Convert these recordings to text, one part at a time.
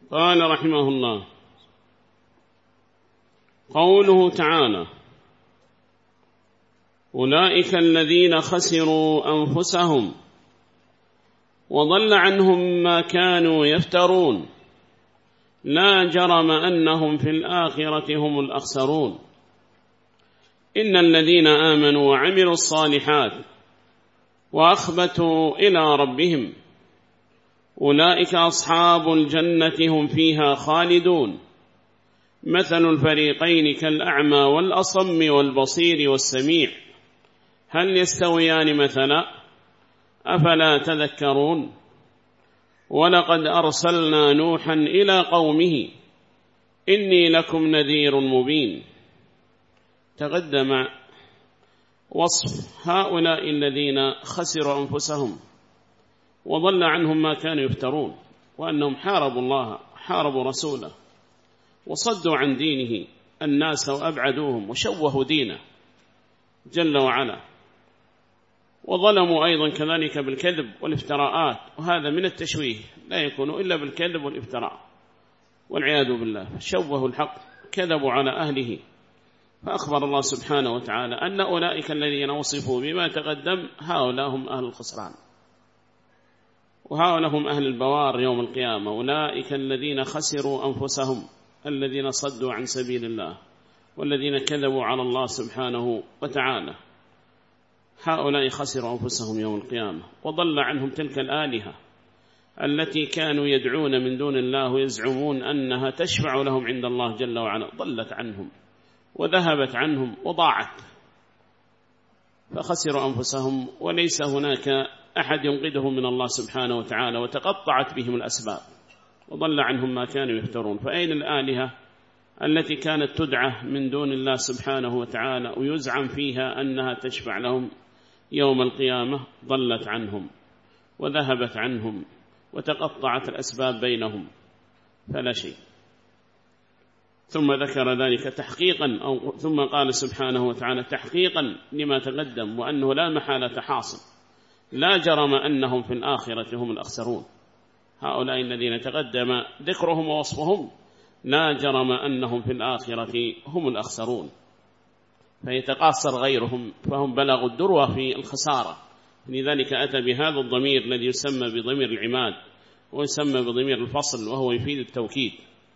قال رحمه الله: قوله تعالى: أولئك الذين خسروا أنفسهم وضل عنهم ما كانوا يفترون لا جرم أنهم في الآخرة هم الأخسرون. إن الذين آمنوا وعملوا الصالحات وأخبتوا إلى ربهم أولئك أصحاب الجنة هم فيها خالدون. مثل الفريقين كالأعمى والأصم والبصير والسميع هل يستويان مثلا؟ أفلا تذكرون. ولقد أرسلنا نوحا إلى قومه إني لكم نذير مبين. تقدم وصف هؤلاء الذين خسروا أنفسهم وضل عنهم ما كانوا يفترون، وأنهم حاربوا الله حاربوا رسوله وصدوا عن دينه الناس وأبعدوهم وشوهوا دينه جل وعلا، وظلموا أيضا كذلك بالكذب والافتراءات، وهذا من التشويه لا يكون إلا بالكذب والافتراء والعياذ بالله. شوهوا الحق كذبوا على أهله، فأخبر الله سبحانه وتعالى أن أولئك الذين وصفوا بما تقدم هؤلاء هم أهل الخسران، وهؤلاء هم أهل البوار يوم القيامة. أولئك الذين خسروا أنفسهم الذين صدوا عن سبيل الله والذين كذبوا على الله سبحانه وتعالى، هؤلاء خسروا أنفسهم يوم القيامة. وضل عنهم تلك الآلهة التي كانوا يدعون من دون الله ويزعمون أنها تشفع لهم عند الله جل وعلا، ضلت عنهم وذهبت عنهم وضاعت، فخسروا أنفسهم وليس هناك أحد ينقذهم من الله سبحانه وتعالى، وتقطعت بهم الأسباب وضل عنهم ما كانوا يفترون. فأين الآلهة التي كانت تدعى من دون الله سبحانه وتعالى ويزعم فيها أنها تشفع لهم يوم القيامة؟ ضلت عنهم وذهبت عنهم وتقطعت الأسباب بينهم فلا شيء. ثم ذكر ذلك تحقيقا ثم قال سبحانه وتعالى تحقيقا لما تقدم، وأنه لا محالة حاصل، لا جرم أنهم في الآخرة هم الأخسرون. هؤلاء الذين تقدم ذكرهم ووصفهم لا جرم أنهم في الآخرة هم الأخسرون، فيتقاصر غيرهم فهم بلغوا الذروة في الخسارة. لذلك أتى بهذا الضمير الذي يسمى بضمير العماد ويسمى بضمير الفصل، وهو يفيد التوكيد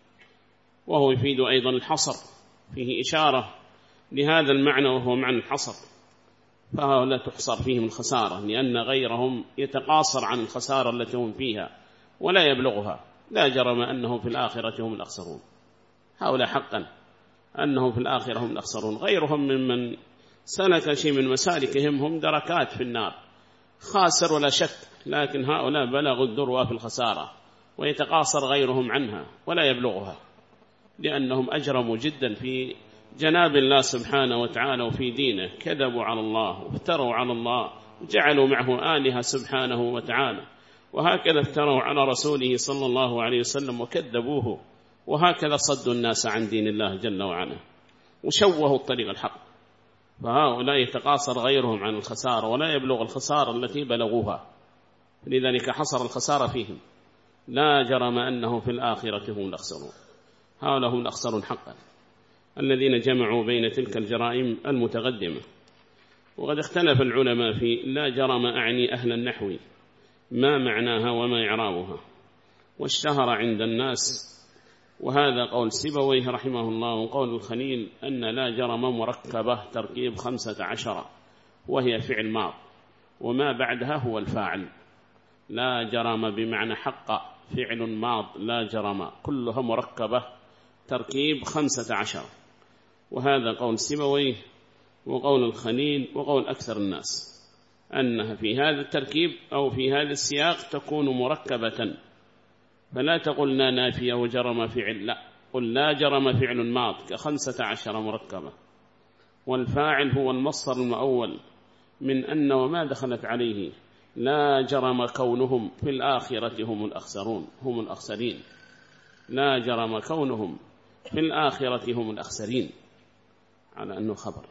وهو يفيد أيضا الحصر، فيه إشارة لهذا المعنى وهو معنى الحصر. فهؤلاء تحصر فيهم الخسارة لأن غيرهم يتقاصر عن الخسارة التي هم فيها ولا يبلغها. لا جرم أنهم في الآخرة هم الأخسرون، هؤلاء حقا أنهم في الآخرة هم الأخسرون. غيرهم ممن سلك شيء من مسالكهم هم دركات في النار، خاسر ولا شك، لكن هؤلاء بلغوا الذروة في الخسارة ويتقاصر غيرهم عنها ولا يبلغها، لأنهم أجرموا جدا في جناب الله سبحانه وتعالى وفي دينه، كذبوا على الله وافتروا على الله وجعلوا معه آلهة سبحانه وتعالى، وهكذا افتروا على رسوله صلى الله عليه وسلم وكذبوه، وهكذا صدوا الناس عن دين الله جل وعلا وشوهوا الطريق الحق. فهؤلاء يتقاصر غيرهم عن الخسارة ولا يبلغ الخسارة التي بلغوها، لذلك حصر الخسارة فيهم. لا جرم أنهم في الآخرة هم الأخسرون، هؤلاء هم الأخسرون حقا الذين جمعوا بين تلك الجرائم المتقدمة. وقد اختلف العلماء في لا جرم أعني أهل النحو ما معناها وما إعرابها، واشتهر عند الناس، وهذا قول سيبويه رحمه الله وقول الخليل أن لا جرم مركبة تركيب 15 وهي فعل ماض وما بعدها هو الفاعل. لا جرم بمعنى حق فعل ماض لا جرم كلها مركبة تركيب 15، وهذا قول سيبويه وقول الخليل وقول أكثر الناس أنها في هذا التركيب أو في هذا السياق تكون مركبة، فلا تقولنا نافية وجرم فعل، لا، قل لا جرم فعل ماض ك15 مركبة، والفاعل هو المصدر المؤول من أن وما دخلت عليه. لا جرم كونهم في الآخرة هم الأخسرون هم الأخسرين، لا جرم كونهم في الآخرة هم الأخسرين، على أنه خبر،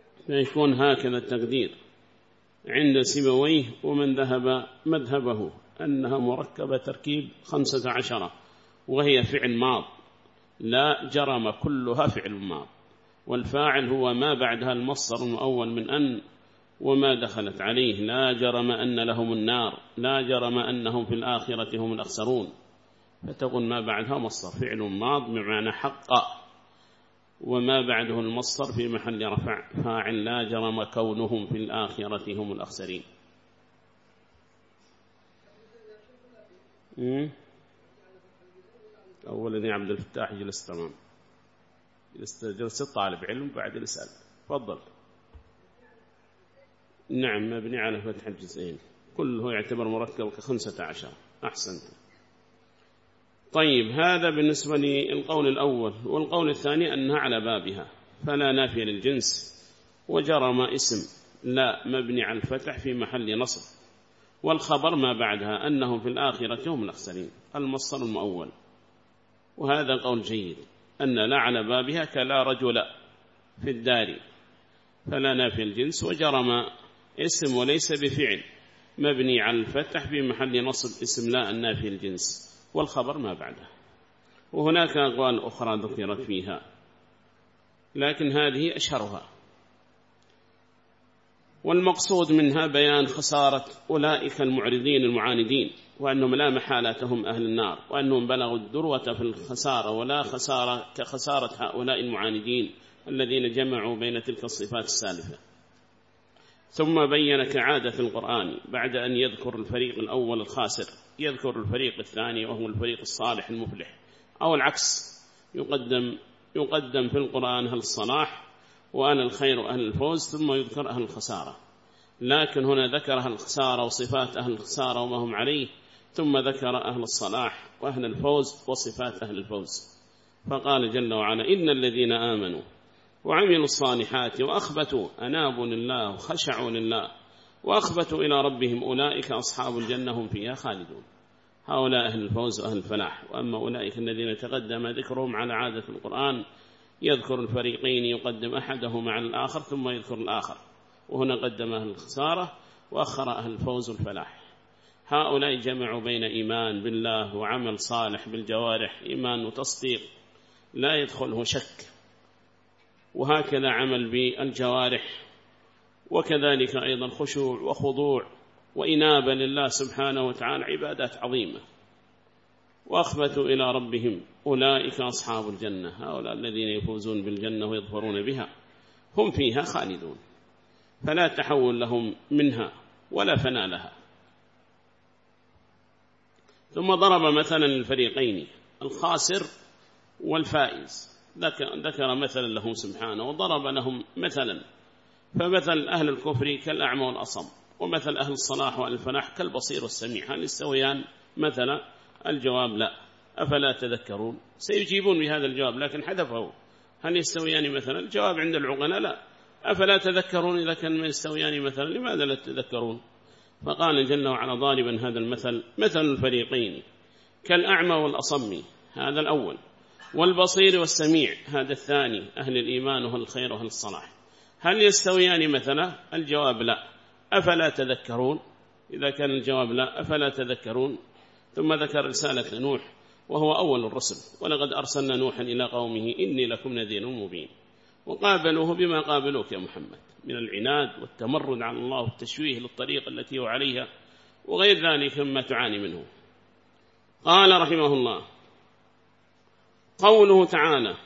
فيكون هكذا التقدير عند سيبويه ومن ذهب مذهبه أنها مركبة تركيب 15 وهي فعل ماض، لا جرم كلها فعل ماض، والفاعل هو ما بعدها المصدر المؤول من أن وما دخلت عليه. لا جرم أن لهم النار، لا جرم أنهم في الآخرة هم الأخسرون، فتقول ما بعدها مصدر فعل ماض بمعنى حق، وما بعده المصدر في محل رفع فاعل لا جرم كونهم في الآخرة هم الأخسرين. أولا يا عبد الفتاح جلس تمام، جلس الطالب علم بعد يسأل. تفضل. نعم مبني على فتح الجزئين، كله يعتبر مركب ك15. أحسنت. طيب هذا بالنسبة للقول الأول. والقول الثاني أنها على بابها، فلا نافي للجنس، وجرم اسم لا مبني على الفتح في محل نصب، والخبر ما بعدها أنهم في الآخرة هم الأخسرين، المصدر المؤول. وهذا قول جيد، أن لا على بابها كلا رجل في الدار، فلا نافي الجنس، وجرم اسم وليس بفعل مبني على الفتح في محل نصب اسم لا النافي الجنس، والخبر ما بعده. وهناك أقوال أخرى ذكرت فيها، لكن هذه أشهرها، والمقصود منها بيان خسارة أولئك المعرضين المعاندين، وأنهم لا محالتهم أهل النار، وأنهم بلغوا الذروة في الخسارة، ولا خسارة كخسارة هؤلاء المعاندين الذين جمعوا بين تلك الصفات السالفة. ثم بين كعادة القرآن بعد أن يذكر الفريق الأول الخاسر يذكر الفريق الثاني وهو الفريق الصالح المفلح، أو العكس، يقدم في القرآن أهل الصلاح وأهل الخير وأهل الفوز، ثم يذكر أهل الخسارة. لكن هنا ذكر أهل الخسارة وصفات أهل الخسارة وما هم عليه، ثم ذكر أهل الصلاح وأهل الفوز وصفات أهل الفوز. فقال جل وعلا: إن الذين آمنوا وعملوا الصالحات وأخبتوا أنابوا لله وخشعوا لله وأخبتوا إلى ربهم أولئك أصحاب الجنة هم فيها خالدون. هؤلاء أهل الفوز وأهل الفلاح. وأما أولئك الذين تقدم ذكرهم على عادة القرآن، يذكر الفريقين يقدم أحدهما على الآخر ثم يذكر الآخر، وهنا قدم أهل الخسارة وأخر أهل الفوز والفلاح. هؤلاء جمعوا بين إيمان بالله وعمل صالح بالجوارح، إيمان وتصديق لا يدخله شك، وهكذا عمل بالجوارح، وكذلك أيضا خشوع وخضوع وإنابة لله سبحانه وتعالى، عبادات عظيمة. وأخبتوا إلى ربهم أولئك أصحاب الجنة، هؤلاء الذين يفوزون بالجنة ويظفرون بها، هم فيها خالدون، فلا تحول لهم منها ولا فناء لها. ثم ضرب مثلا الفريقين الخاسر والفائز، ذكر مثلا لهم سبحانه، وضرب لهم مثلا، فمثل أهل الكفر كالأعمى والأصم، ومثل أهل الصلاح والفلاح كالبصير والسميع، هل يستويان مثلا؟ الجواب لا. أفلا تذكرون؟ سيجيبون بهذا الجواب لكن حذفه. هل يستويان مثلا؟ الجواب عند العقلاء لا. أفلا تذكرون؟ إذا كان ما يستويان مثلا لماذا لا تذكرون؟ فقال جل وعلا ضاربا هذا المثل: مثل الفريقين كالأعمى والأصم، هذا الأول، والبصير والسميع، هذا الثاني، أهل الإيمان وأهل الخير وأهل الصلاح، هل يستويان مثلا؟ الجواب لا. أفلا تذكرون؟ إذا كان الجواب لا، أفلا تذكرون؟ ثم ذكر رسالة نوح وهو أول الرسل: ولقد أرسلنا نوحا إلى قومه إني لكم نذير مبين. وقابلوه بما قابلوك يا محمد من العناد والتمرد على الله والتشويه للطريق التي هو عليها وغير ذلك مما تعاني منه. قال رحمه الله: قوله تعالى: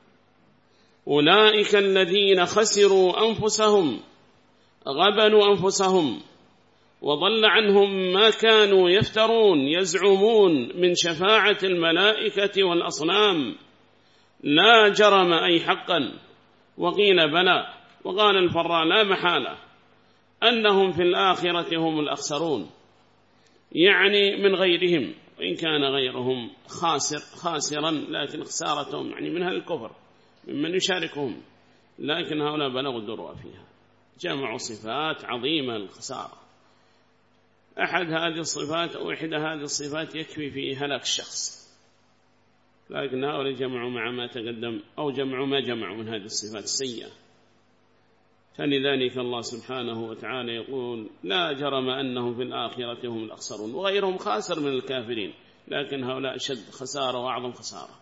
أولئك الذين خسروا أنفسهم، غبنوا أنفسهم، وضل عنهم ما كانوا يفترون، يزعمون من شفاعة الملائكة والأصنام، لا جرم أي حقا. وقيل بلى. وقال الفراء: لا محالة أنهم في الآخرة هم الأخسرون، يعني من غيرهم، وإن كان غيرهم خاسرا، لكن خسارتهم يعني من أهل الكفر ممن يشاركهم، لكن هؤلاء بلغوا الذروة فيها، جمعوا صفات عظيمة الخسارة. أحد هذه الصفات أو إحدى هذه الصفات يكفي في هلاك الشخص، لكن هؤلاء جمعوا مع ما تقدم، أو جمعوا ما جمعوا من هذه الصفات السيئة. فلذلك الله سبحانه وتعالى يقول لا جرم أنهم في الآخرة هم الأخسرون، وغيرهم خاسر من الكافرين، لكن هؤلاء أشد خسارة وأعظم خسارة.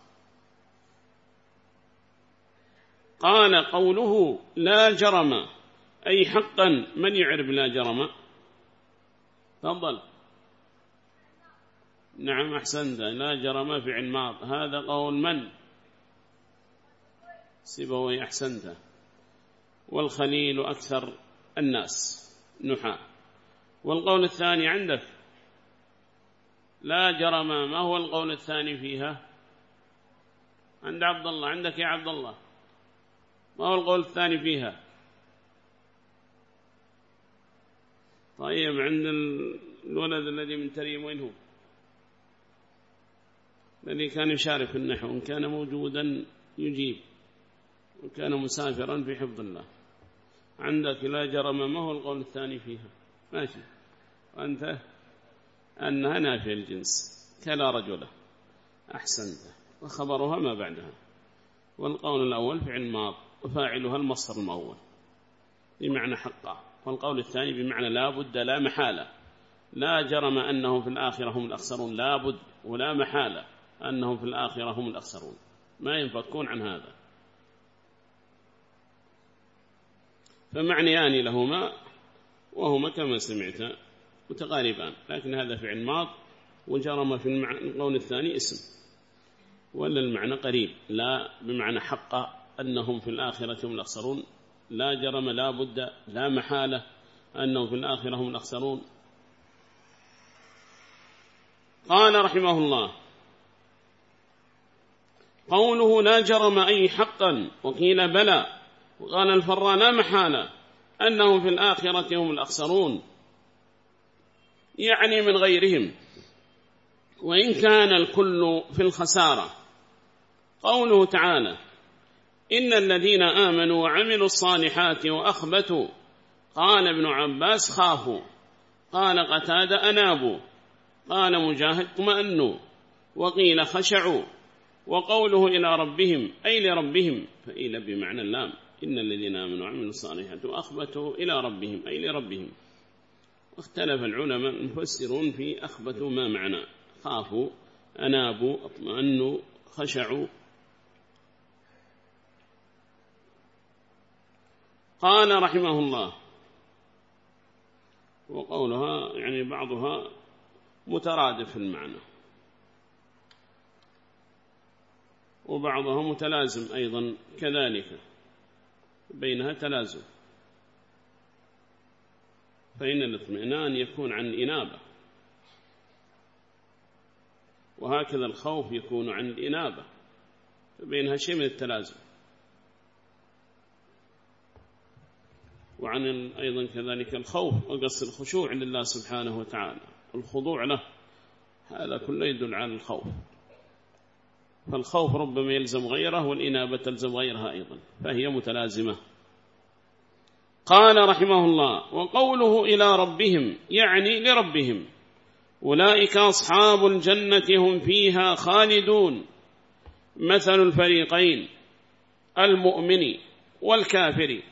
قال قوله لا جرم أي حقا، من يعرف لا جرم؟ تفضل. نعم أحسنت، لا جرم فعل ماض، هذا قول من؟ سيبويه. أحسنت. والخليل أكثر الناس نحاة. والقول الثاني عندك لا جرم، ما هو القول الثاني فيها؟ عند عبد الله، عندك يا عبد الله، ما هو القول الثاني فيها؟ طيب عند الولد الذي من تريم وين هو؟ الذي كان يشارك في النحو، إن كان موجودا يجيب، وكان مسافرا في حفظ الله. عندك لا جرم، ما هو القول الثاني فيها؟ ماشي. وأنت أنها نافية الجنس كلا رجله. أحسنت. وخبرها ما بعدها. والقول الأول فعل ماض وفاعلها المصدر المؤول بمعنى حقا، والقول الثاني بمعنى لا بد لا محالة. لا جرم أنهم في الآخرة هم الأخسرون، لا بد ولا محالة أنهم في الآخرة هم الأخسرون، ما ينفكون عن هذا. فمعنيان لهما وهما كما سمعت متقاربان، لكن هذا فعل ماض، وجرم في القول الثاني اسم، ولا المعنى قريب. لا بمعنى حق أنهم في الآخرة هم الأخسرون، لا جرم لا بد لا محالة أنهم في الآخرة هم الأخسرون. قال رحمه الله قوله لا جرم أي حقا، وقيل بلى، وقال الفراء لا محالة أنهم في الآخرة هم الأخسرون، يعني من غيرهم، وإن كان الكل في الخسارة. قوله تعالى إن الذين آمنوا وعملوا الصالحات وأخبتوا، قال ابن عباس خافوا، قال قتادة أنابوا، قال مجاهد اطمأنوا، وقيل خشعوا. وقوله إلى ربهم أي لربهم، فإلى بمعنى اللام، إن الذين آمنوا وعملوا الصالحات وأخبتوا إلى ربهم أي لربهم. واختلف العلماء المفسرون في أخبتوا ما معنى، خافوا، أنابوا، اطمأنوا، خشعوا. قال رحمه الله وقولها يعني بعضها مترادف في المعنى، وبعضها متلازم أيضا كذلك، بينها تلازم. فإن الاطمئنان يكون عن الإنابة، وهكذا الخوف يكون عن الإنابة، فبينها شيء من التلازم. وعن أيضا كذلك الخوف وقصد الخشوع لله سبحانه وتعالى، الخضوع له، هذا كله يدل على الخوف. فالخوف ربما يلزم غيره، والإنابة تلزم غيرها أيضا، فهي متلازمة. قال رحمه الله وقوله إلى ربهم يعني لربهم، أولئك أصحاب الجنة هم فيها خالدون. مثل الفريقين المؤمن والكافر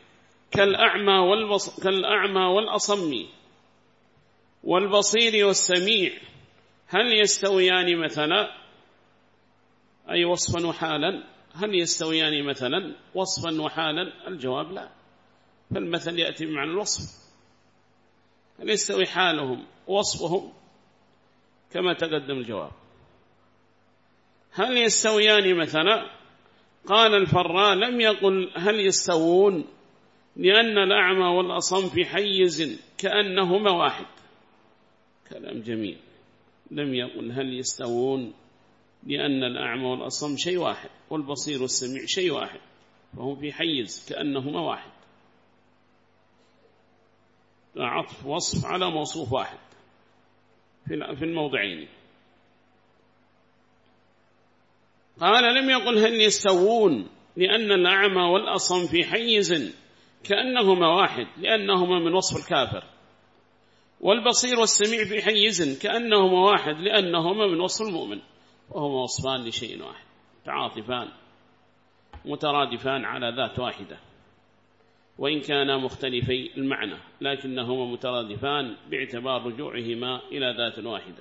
كالأعمى والأصم والبصير والسميع، هل يستويان مثلا؟ أي وصفا وحالا. هل يستويان مثلا وصفا وحالا؟ الجواب لا، فالمثل يأتي بمعنى الوصف. هل يستوي حالهم ووصفهم؟ كما تقدم الجواب. هل يستويان مثلا؟ قال الفراء لم يقل هل يستوون، لأن الأعمى والأصم في حيز كأنهما واحد. كلام جميل. لم يقل هل يستوون، لأن الأعمى والأصم شيء واحد، والبصير والسميع شيء واحد، فهم في حيز كأنهما واحد. عطف وصف على موصوف واحد في الموضعين. قال لم يقل هل يستوون، لأن الأعمى والأصم في حيز كأنهما واحد، لأنهما من وصف الكافر، والبصير والسميع في حيز كأنهما واحد، لأنهما من وصف المؤمن، وهما وصفان لشيء واحد، تعاطفان مترادفان على ذات واحدة. وإن كانا مختلفي المعنى لكنهما مترادفان باعتبار رجوعهما إلى ذات واحدة.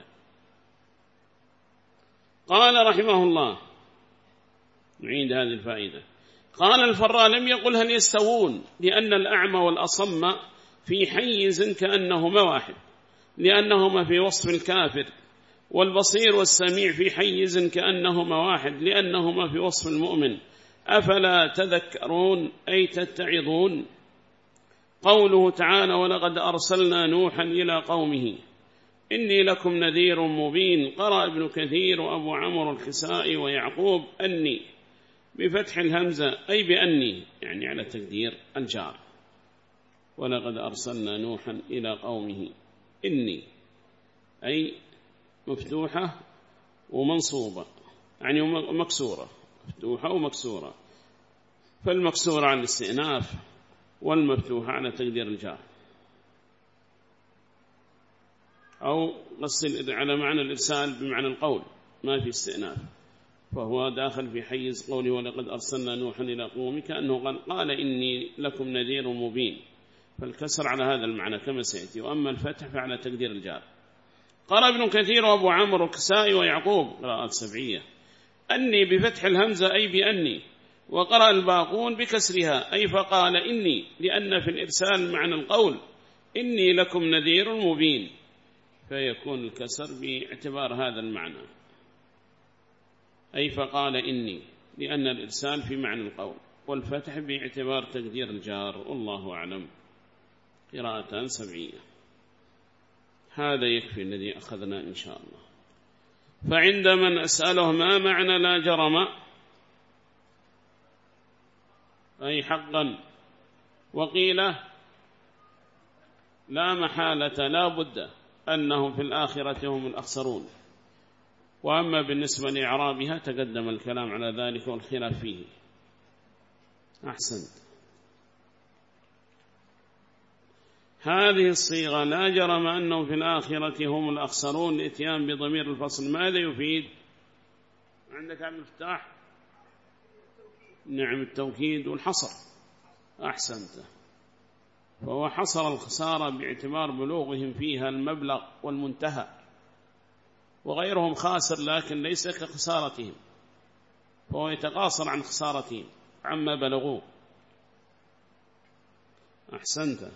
قال رحمه الله، نعيد هذه الفائدة، قال الفراء لم يقل هل يستوون، لأن الأعمى والأصم في حيز كأنهما واحد، لأنهما في وصف الكافر، والبصير والسميع في حيز كأنهما واحد، لأنهما في وصف المؤمن. أفلا تذكرون أي تتعظون. قوله تعالى ولقد أرسلنا نوحا إلى قومه إني لكم نذير مبين. قرأ ابن كثير وأبو عمرو الكسائي ويعقوب أني بفتح الهمزة أي بأني، يعني على تقدير الجار. ولقد أرسلنا نوحا إلى قومه إني أي مفتوحة ومنصوبة، يعني مكسورة، مفتوحة ومكسورة، فالمكسورة على الاستئناف والمفتوحة على تقدير الجار، أو نصل على معنى الإرسال بمعنى القول ما في استئناف، فهو داخل في حيز قوله ولقد أرسلنا نوحا إلى قومه، كأنه قال إني لكم نذير مبين، فالكسر على هذا المعنى كما سيأتي، وأما الفتح فعلى تقدير الجار. قال ابن كثير وأبو عمرو الكسائي ويعقوب قراءات سبعية أني بفتح الهمزة أي بأني، وقرأ الباقون بكسرها أي فقال إني، لأن في الإرسال معنى القول إني لكم نذير مبين، فيكون الكسر باعتبار هذا المعنى أي فقال إني، لأن الإرسال في معنى القول، والفتح باعتبار تقدير الجار. والله أعلم. قراءتان سبعية. هذا يكفي الذي أخذنا إن شاء الله. فعند من أسأله ما معنى لا جرم أي حقا، وقيل لا محالة لا بد أنهم في الآخرة هم الأخسرون. وأما بالنسبة لإعرابها تقدم الكلام على ذلك والخلاف فيه. أحسنت. هذه الصيغة لا جرم أنهم في الآخرة هم الأخسرون، الإتيان بضمير الفصل ماذا يفيد؟ عندك عبد الفتاح؟ نعم، التوكيد والحصر. أحسنت. فهو حصر الخسارة باعتبار بلوغهم فيها المبلغ والمنتهى، وغيرهم خاسر لكن ليس كخسارتهم، فهو يتقاصر عن خسارتهم عما بلغوه. أحسنت.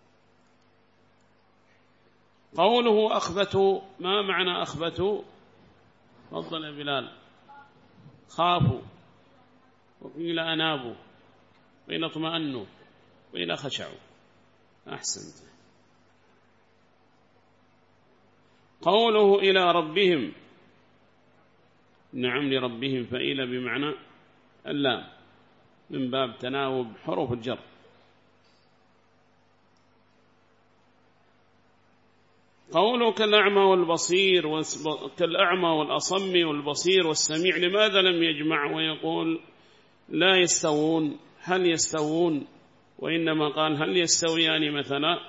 قوله أخبتوا، ما معنى أخبتوا؟ تفضل يا بلال. خافوا، وقيل أنابوا، وقيل اطمأنوا، وقيل خشعوا. أحسنت. قوله إلى ربهم، نعم لربهم، فإلى بمعنى اللام من باب تناوب حروف الجر. قوله كالأعمى والبصير، كالأعمى والأصم والبصير والسميع، لماذا لم يجمع ويقول لا يستوون؟ هل يستوون؟ وإنما قال هل يستويان مثلا؟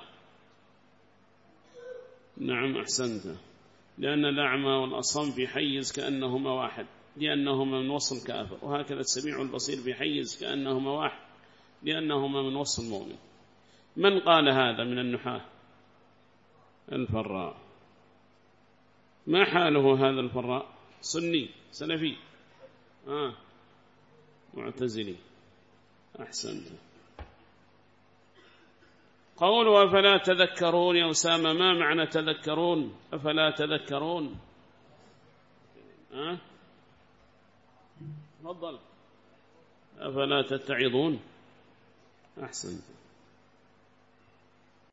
نعم أحسنت، لأن الأعمى والأصم في حيز كأنهما واحد، لأنهما من وصف الكافر، وهكذا السميع والبصير في حيز كأنهما واحد، لأنهما من وصف المؤمن. من قال هذا من النحاة؟ الفراء. ما حاله هذا الفراء؟ سني سلفي معتزلي. أحسنت. قولوا أفلا تذكرون يا أسامة، ما معنى تذكرون؟ أفلا تذكرون؟ تفضل. أفلا تتعظون؟ أحسنت.